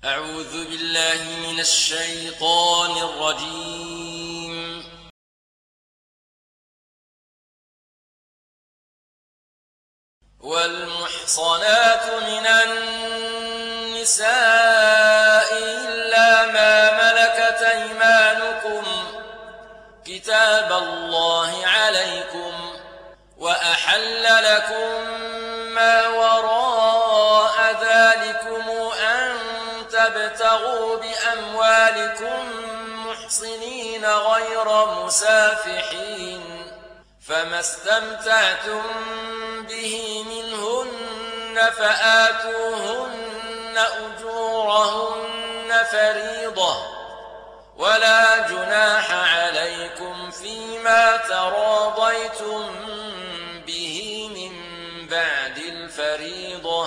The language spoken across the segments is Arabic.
أعوذ بالله من الشيطان الرجيم. والمحصنات من النساء إلا ما ملكت أيمانكم كتاب الله عليكم، وأحل لكم ما وراء ذلكم أن تبتغوا بأموالكم محصنين غير مسافحين، فما استمتعتم به منهن فآتوهن أجورهن فريضة، ولا جناح عليكم فيما تراضيتم به من بعد الفريضة،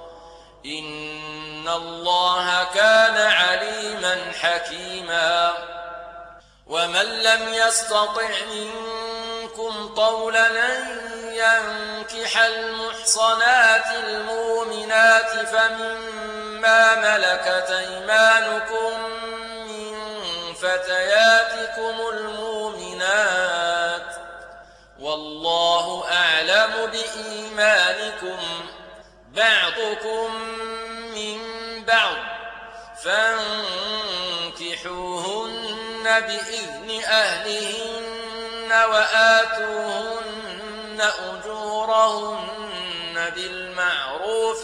إن الله كان عليما حكيما. ومن لم يستطع منكم طولا أن ينكح المحصنات المؤمنات فمما ملكت أيمانكم من فتياتكم المؤمنات، والله أعلم بإيمانكم، بعضكم من بعض، فانكحوهن بإذن أهلهن وآتوهن أجورهن بالمعروف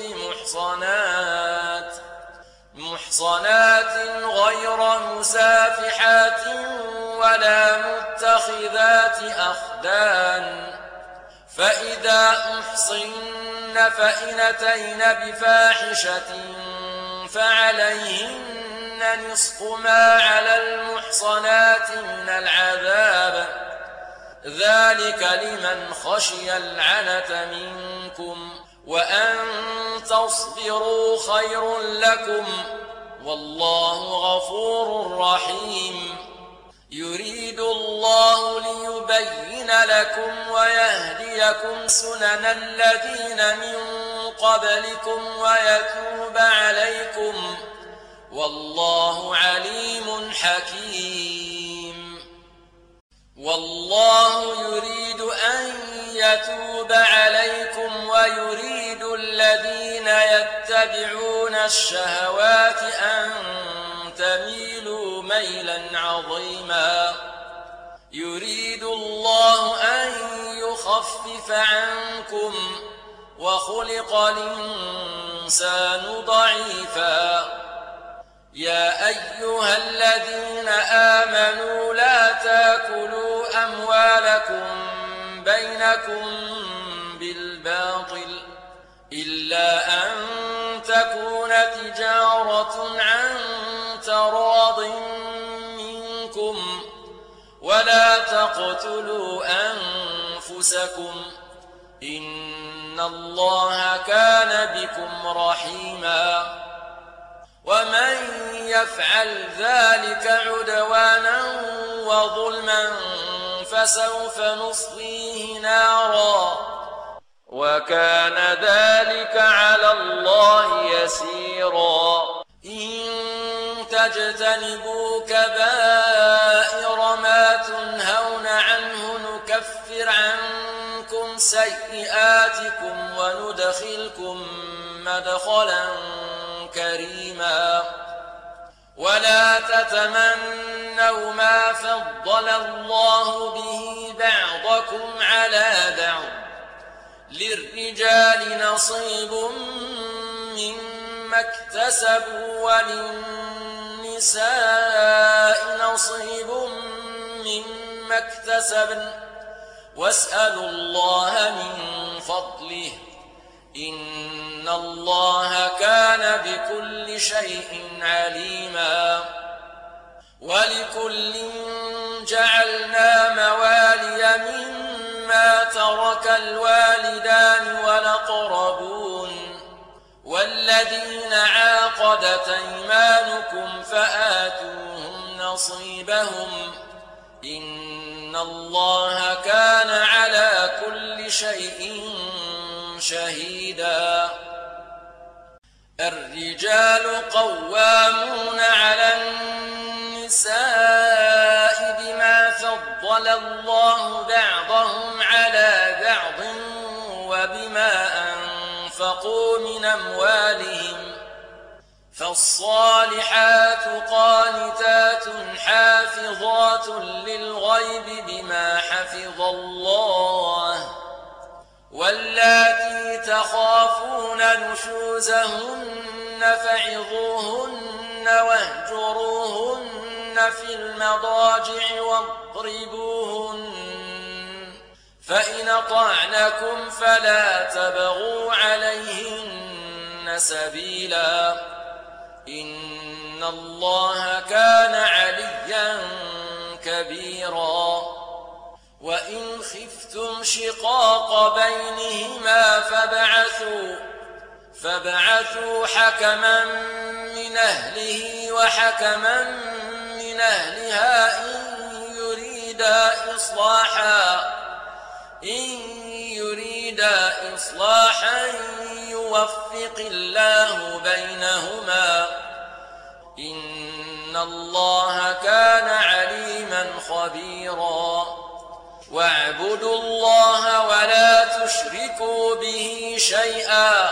محصنات غير مسافحات ولا متخذات أخدان، فإذا أحصن فإن أتين بفاحشة فعليهن نصف ما على المحصنات من العذاب، ذلك لمن خشي العنة منكم، وأن تصبروا خير لكم، والله غفور رحيم. يريد الله ليبين لكم ويهديكم سنن الذين من قبلكم ويتوب عليكم، والله عليم حكيم. والله يريد أن يتوب عليكم ويريد الذين يتبعون الشهوات أن تميلوا ميلا عظيما. يريد الله أن يخفف عنكم، وخلق الإنسان ضعيفا. يا أيها الذين آمنوا لا تاكلوا أموالكم بينكم بالباطل إلا أن تكون تجارة عن تراض منكم، ولا تقتلوا أنفسكم، إن الله كان بكم رحيما. ومن يفعل ذلك عدوانا وظلما فسوف نصليه نارا، وكان ذلك على الله يسيرا. إن تجتنبوا كبائر ما تنهون عنه نكفر عنكم سيئاتكم وندخلكم مدخلا كريما. ولا تتمنوا ما فضل الله به بعضكم على بعض، للرجال نصيب مما اكتسبوا وللنساء نصيب مما اكتسبن، واسألوا الله من فضله، إن الله كان بكل شيء عليما. ولكل جعلنا موالي مما ترك الوالدان والأقربون والذين عاقدت أيمانكم فآتوهم نصيبهم، إن الله كان على كل شيء شهيدا. الرجال قوامون على النساء بما فضل الله بعضهم على بعض وبما أنفقوا من أموالهم فالصالحات قانتات حافظات للغيب بما حفظ الله واللاتي تخافون نشوزهن فعظوهن واهجروهن في المضاجع واضربوهن فإن أطعنكم فلا تبغوا عليهن سبيلا إن الله كان عليا كبيرا وإن خفتم شقاق بينهما فابعثوا حكما من أهله وحكما من أهلها إن يريدا إصلاحا يوفق الله بينهما إن الله كان عليما خبيرا واعبدوا الله ولا تشركوا به شيئا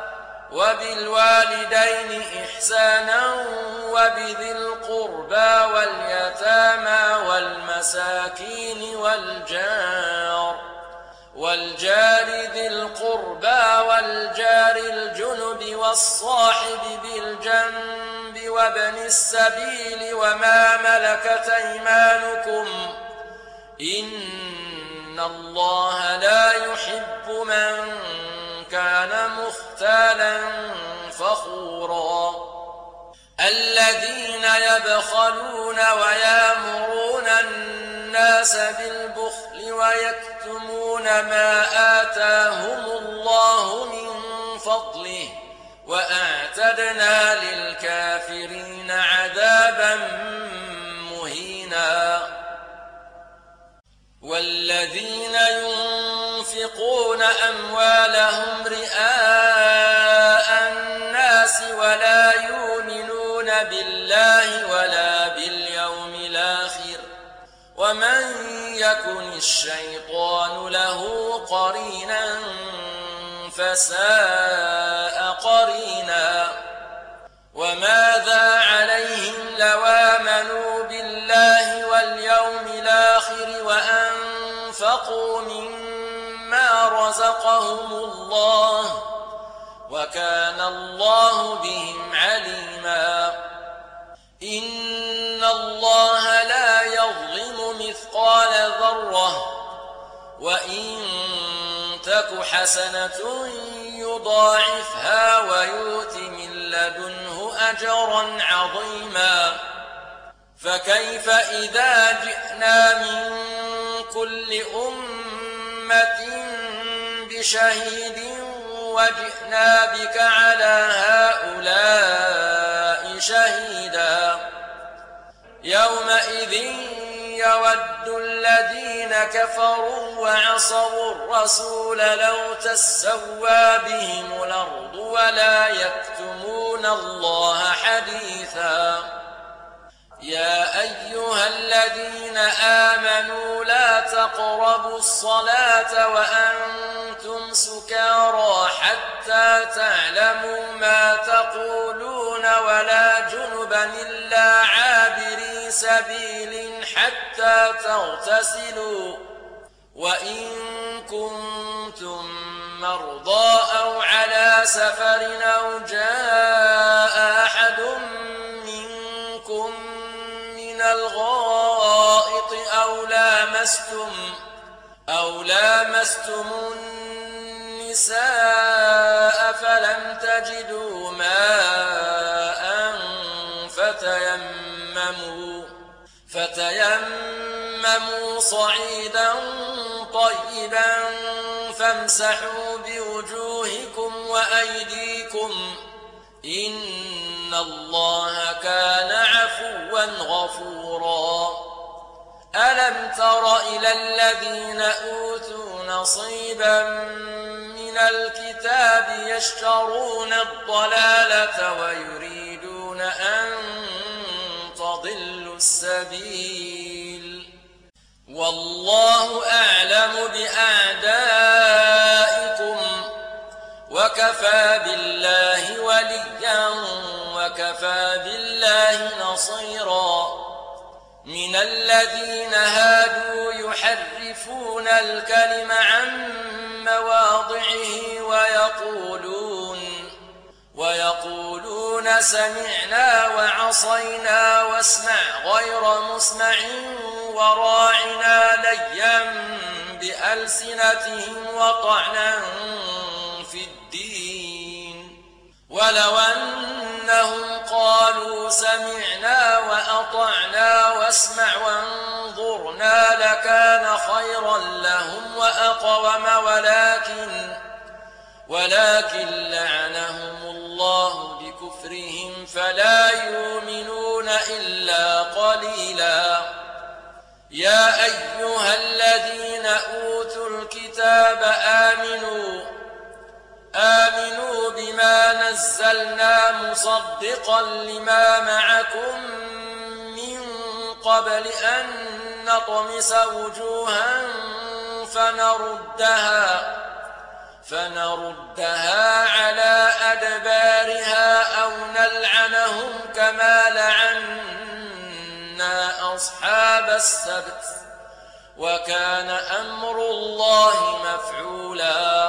وبالوالدين إحسانا وبذي القربى واليتامى والمساكين والجار ذي القربى والجار الجنب والصاحب بالجنب وابن السبيل وما ملكت أيمانكم إن الله لا يحب من كان مختالا فخورا الذين يبخلون ويأمرون الناس بالبخل ويكتمون ما آتاهم الله من فضله وأعتدنا للكافرين عذابا مهينا والذين ينفقون أموالهم رئاء الناس ولا يؤمنون بالله ولا باليوم الآخر ومن يكن الشيطان له قرينا فساء قرينا وماذا عليهم لو آمنوا بالله واليوم الآخر وأنفقوا مما رزقهم الله وكان الله بهم عليما إن الله لا يظلم مثقال ذرة وإن تك حسنة يضاعفها ويؤت من لدنه أجرا عظيما فكيف إذا جئنا من كل أمة بشهيد وجئنا بك على هؤلاء شهيدا يومئذ يود الذين كفروا وعصوا الرسول لو تسوى بهم الأرض ولا يكتمون الله حديثا يا أيها الذين آمنوا لا تقربوا الصلاة وأنتم سكارى حتى تعلموا ما تقولون ولا جنبا إلا عابري سبيل حتى تغتسلوا وإن كنتم مرضى أو على سفر أو جاء أحد منكم من الغائط أو لامستم النساء فلم تجدوا ماء فتيمموا صعيدا طيبا فامسحوا بوجوهكم وأيديكم إن الله كان عفوا غفورا ألم تر إلى الذين أوتوا نصيبا من من الكتاب يشترون الضلالة ويريدون أن تضلوا السبيل والله أعلم بأعدائكم وكفى بالله وليا وكفى بالله نصيرا من الذين هادوا يحرفون الكلم عن مواضعه ويقولون سمعنا وعصينا واسمع غير مسمع وراعنا ليا بألسنتهم وطعنا في الدين ولو أنهم قالوا سمعنا وأطعنا واسمع وانظرنا لكان خيرا لهم وأقوم ولكن لعنهم الله بكفرهم فلا يؤمنون إلا قليلا يا أيها الذين أوتوا الكتاب آمنوا بما نزلنا مصدقا لما معكم من قبل أن نطمس وجوها فنردها على أدبارها أو نلعنهم كما لعنا أصحاب السبت وكان أمر الله مفعولا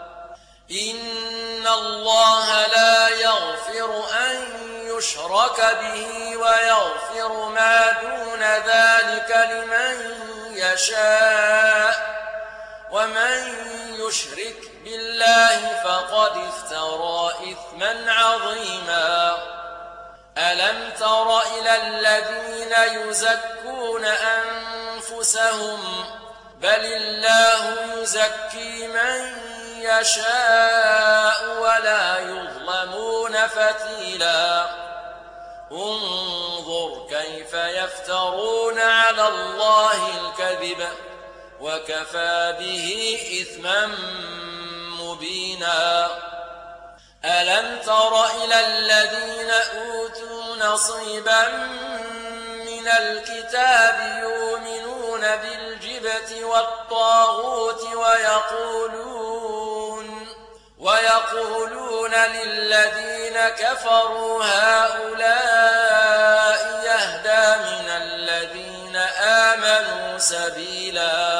إن الله لا يغفر أن يشرك به ويغفر ما دون ذلك لمن يشاء ومن يشرك بالله فقد افترى إثما عظيما ألم تر إلى الذين يزكون أنفسهم بل الله يزكي من يشاء ولا يظلمون فتيلا انظر كيف يفترون على الله الكذب وكفى به إثما مبينا ألم تر إلى الذين أوتوا نصيبا من الكتاب يؤمنون بالجبت والطاغوت ويقولون للذين كفروا هؤلاء يهدى من الذين آمنوا سبيلا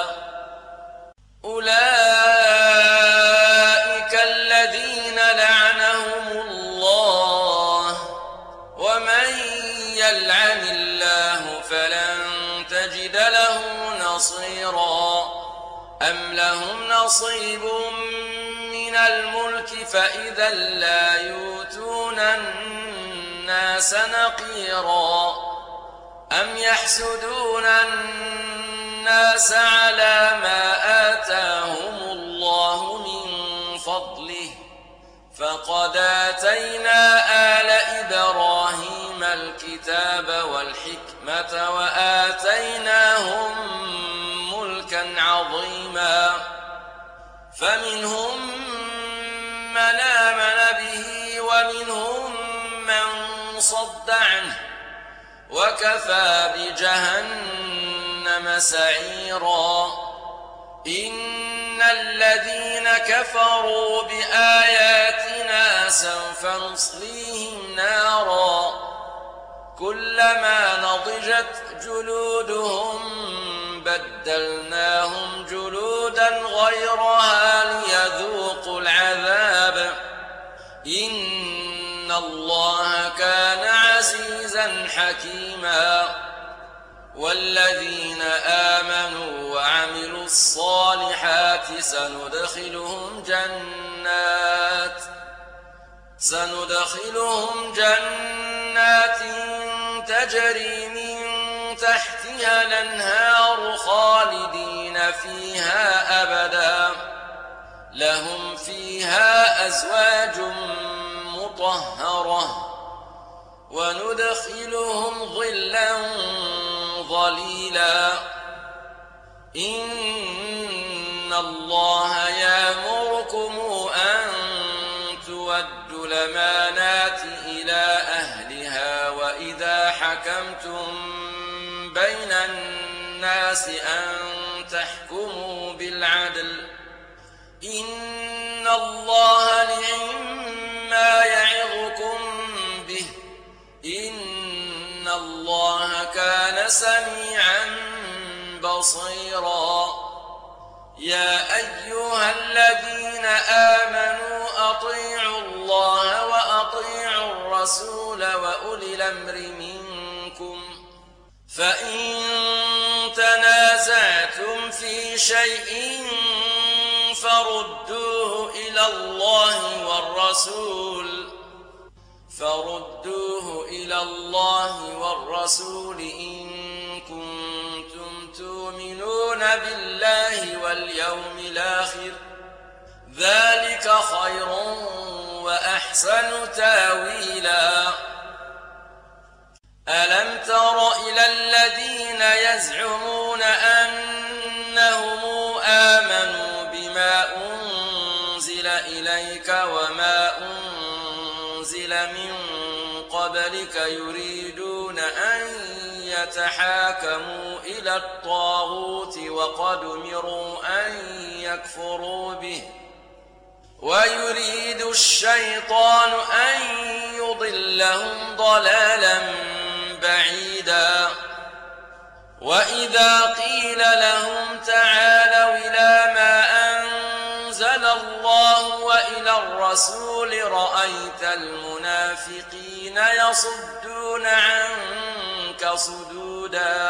أولئك الذين لعنهم الله ومن يلعن الله فلن تجد له نصيرا أم لهم نصيب من الملك فإذا لا يؤتون الناس نقيرا أم يحسدون الناس على ما آتاهم الله من فضله فقد آتينا آل إبراهيم الكتاب والحكمة وآتيناهم ملكا عظيما فمنهم من آمن به ومنهم من صد عنه وكفى بجهنم سعيرا إن الذين كفروا بآياتنا سوف نصليهم نارا كلما نضجت جلودهم بدلناهم جلودا غيرها ليذوقوا العذاب إن الله كان عزيزا حكيما والذين آمنوا وعملوا الصالحات سندخلهم جنات تجري من تحتها الأنهار خالدين فيها أبدا لهم فيها أزواج مطهرة وندخلهم ظلا ظليلا إن الله يأمركم يؤدوا الأمانات إلى أهلها وإذا حكمتم بين الناس أن تحكموا بالعدل إن الله نعما يعظكم به إن الله كان سميعا بصيرا يا أيها الذين آمنوا أطيعوا الله وأطيعوا الرسول وأولي الأمر منكم فإن تنازعتم في شيء فردوه إلى الله والرسول إن كنتم تؤمنون بالله واليوم الآخر ذلك خير وأحسن تاويلا ألم تر إلى الذين يزعمون أنهم آمنوا بما أنزل إليك وما أنزل من قبلك يريدون أن يتحاكموا إلى الطاغوت وقد أمروا أن يكفروا به ويريد الشيطان أن يضلهم ضلالا بعيدا وإذا قيل لهم تعالوا إلى ما أنزل الله وإلى الرسول رأيت المنافقين يصدون عنك صدودا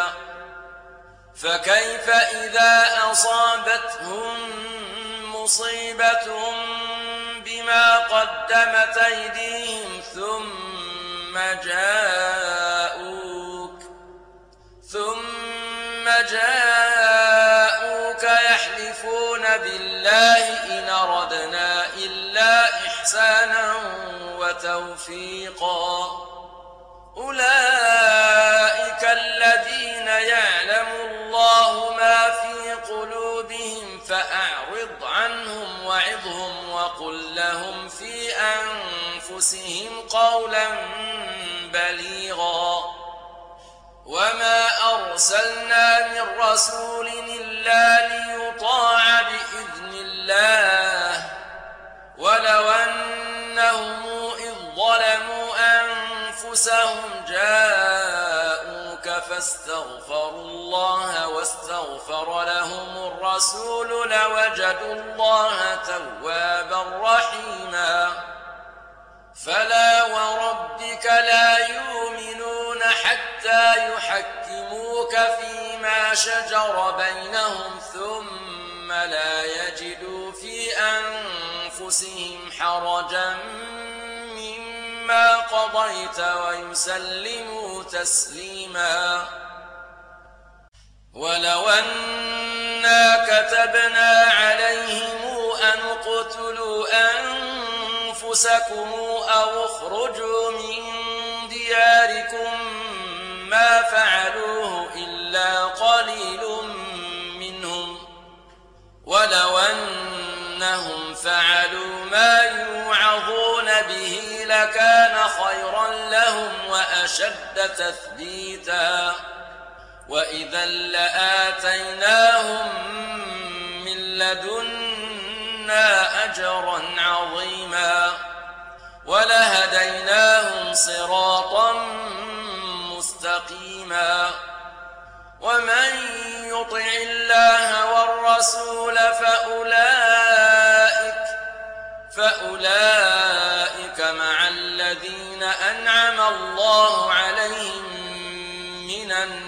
فكيف إذا أصابتهم مصيبة بما قدمت أيديهم ثم جاءوك يحلفون بالله إن أردنا إلا إحسانا وتوفيقا أولئك الذين يعلم الله ما في قلوبهم فأعرض عنهم وعظهم وقل لهم في أنفسهم قولا بليغا وما أرسلنا من رسول إلا ليطاع بإذن الله ولو أنهم إذ ظلموا أنفسهم جاءوك فاستغفروا الله واستغفر لهم الرسول لوجدوا الله توابا رحيما فلا وربك لا يؤمنون حتى يحكموك فيما شجر بينهم ثم لا يجدوا في أنفسهم حرجا مما قضيت ويسلموا تسليما ولو أنا كتبنا عليهم أن اقتلوا أنفسكم أو اخرجوا من دياركم ما فعلوه إلا قليل منهم ولو أنهم فعلوا ما يوعظون به لكان خيرا لهم وأشد تثبيتا وإذا لآتيناهم من لدنا أجرا عظيما ولهديناهم صراطا مستقيما ومن يطع الله والرسول فأولئك مع الذين أنعم الله عليهم من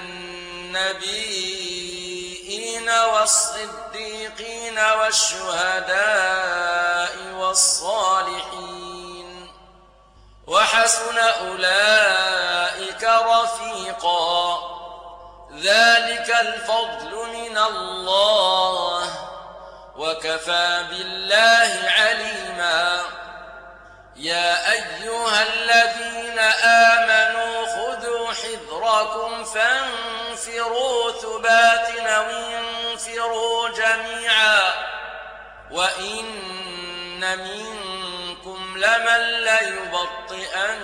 النبيين والصديقين والشهداء والصالحين وحسن أولئك رفيقا ذلك الفضل من الله وكفى بالله عليما يا أيها الذين آمنوا خذوا حذركم فانفروا ثبات وانفروا جميعا وإن منكم لمن ليبطئن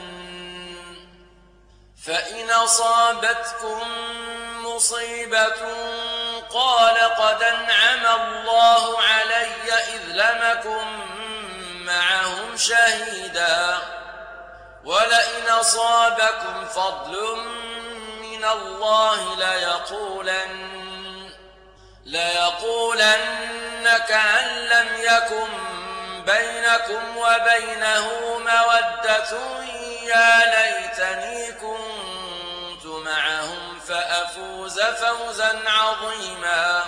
فإن أصابتكم مصيبة قال قد أنعم الله علي إذ لم أكن معهم شهيدا ولئن أصابكم فضل من الله ليقولن كأن لم يكن بينكم وبينه مودة يا ليتني كنت معهم فأفوز فوزا عظيما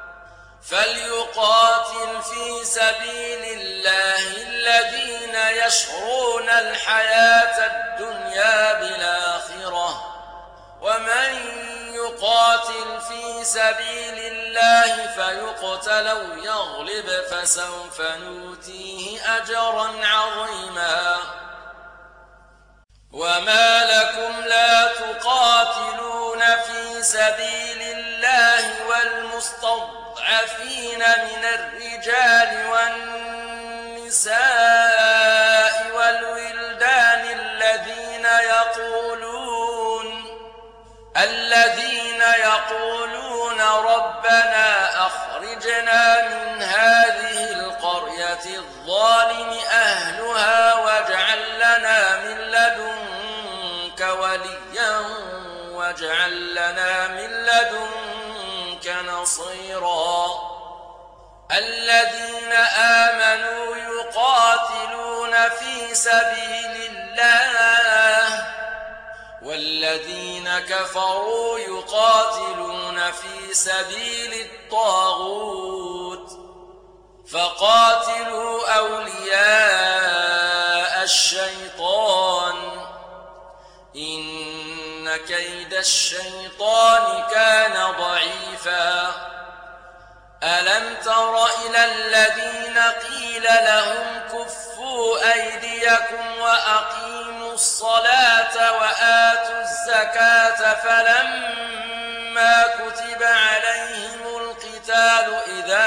فليقاتل في سبيل الله الذين يشرون الحياة الدنيا بالآخرة ومن يقاتل في سبيل الله فيقتل أو يغلب فسوف نؤتيه أجرا عظيما وما لكم لا تقاتلون في سبيل الله والمستضعفين من الرجال والنساء والولدان الذين يقولون ربنا أخرجنا من هذه القرية الظالم أهلها واجعل لنا من لدنك وليا واجعل لنا من لدنك نصيرا الذين آمنوا يقاتلون في سبيل الله والذين كفروا يقاتلون في سبيل الطاغوت فقاتلوا أولياء الشيطان إن كيد الشيطان كان ضعيفا ألم تر إلى الذين قيل لهم كفوا أيديكم وأقيموا الصلاة وآتوا الزكاة فلما كتب عليهم القتال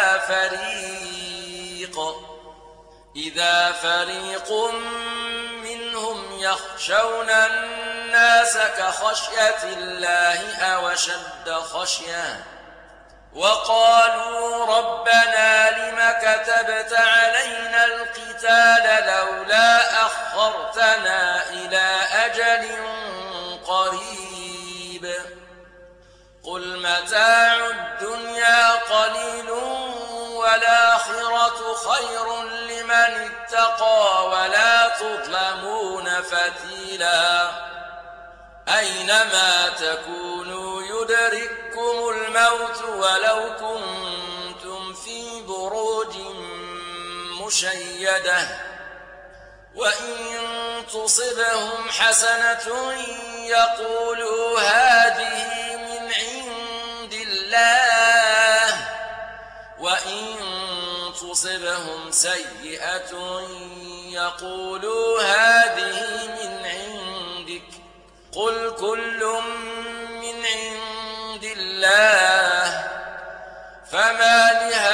إذا فريق منهم يخشون الناس كخشية الله أو أشد خشية وقالوا ربنا لم كتبت علينا القتال لولا أخرتنا إلى أجل قريب قل متاع الدنيا قليل والآخرة خير لمن اتقى ولا تظلمون فتيلا أينما تكونوا يدرككم الموت ولو كنتم في بروج مشيدة وإن تصبهم حسنة يقولوا هذه من عند الله وإن تصبهم سيئة يقولوا هذه من عندك قل كل من عند الله فما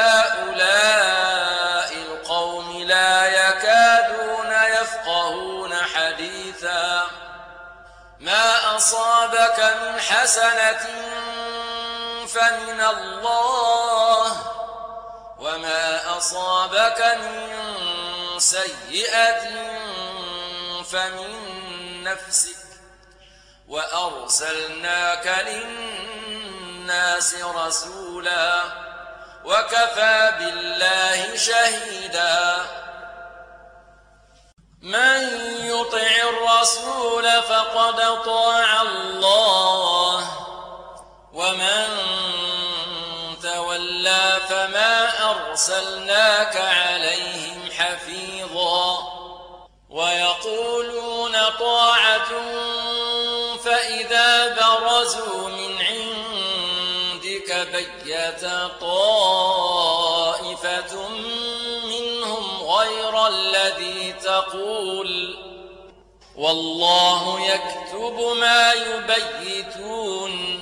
لهؤلاء القوم لا يكادون يفقهون حديثا ما أصابك من حسنة فمن الله وما أصابك من سيئة فمن نفسك وأرسلناك للناس رسولا وكفى بالله شهيدا من يطع الرسول فقد أطاع الله ومن تولى فما أرسلناك عليهم حفيظا ويقولون طاعة فإذا برزوا من عندك بيت طائفة منهم غير الذي تقول والله يكتب ما يبيتون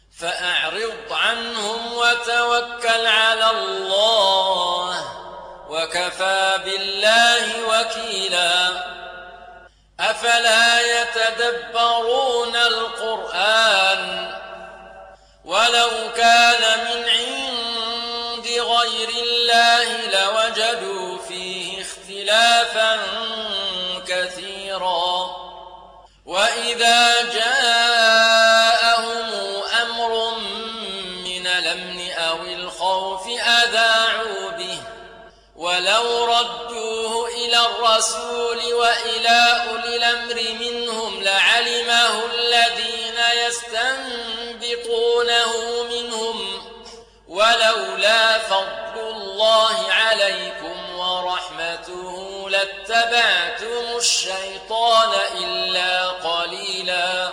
فأعرض عنهم وتوكل على الله وكفى بالله وكيلا أفلا يتدبرون القرآن ولو كان من عند غير الله لوجدوا فيه اختلافا كثيرا وإذا جاءهم أمر من الأمن أو الخوف أذاعوا به ولو ردوه إلى الرسول وإلى أولي الأمر منهم لعلمه الذين يستنبطونه منهم ولولا فضل الله عليكم ورحمته لاتبعتم الشيطان إلا قليلا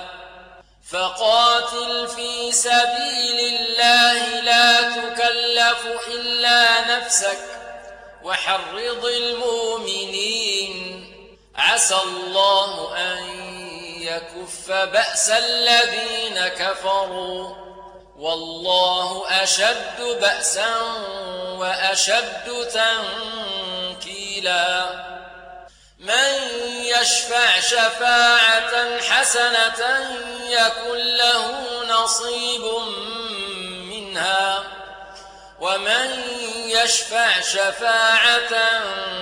فقاتل في سبيل الله لا تكلف إلا نفسك وحرض المؤمنين عسى الله أن يكف بأس الذين كفروا والله أشد بأسا وأشد تنكيلا من يشفع شفاعة حسنة يكن له نصيب منها ومن يشفع شفاعة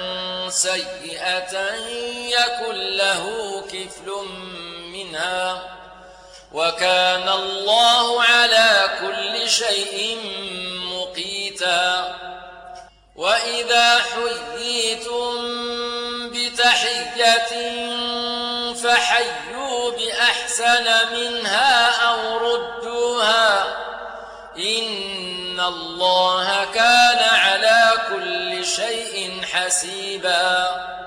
سيئة يكن له كفل منها وكان الله على كل شيء مقيتا وإذا حييتم بتحية فحيوا بأحسن منها أو ردوها إن الله كان على كل شيء حسيبا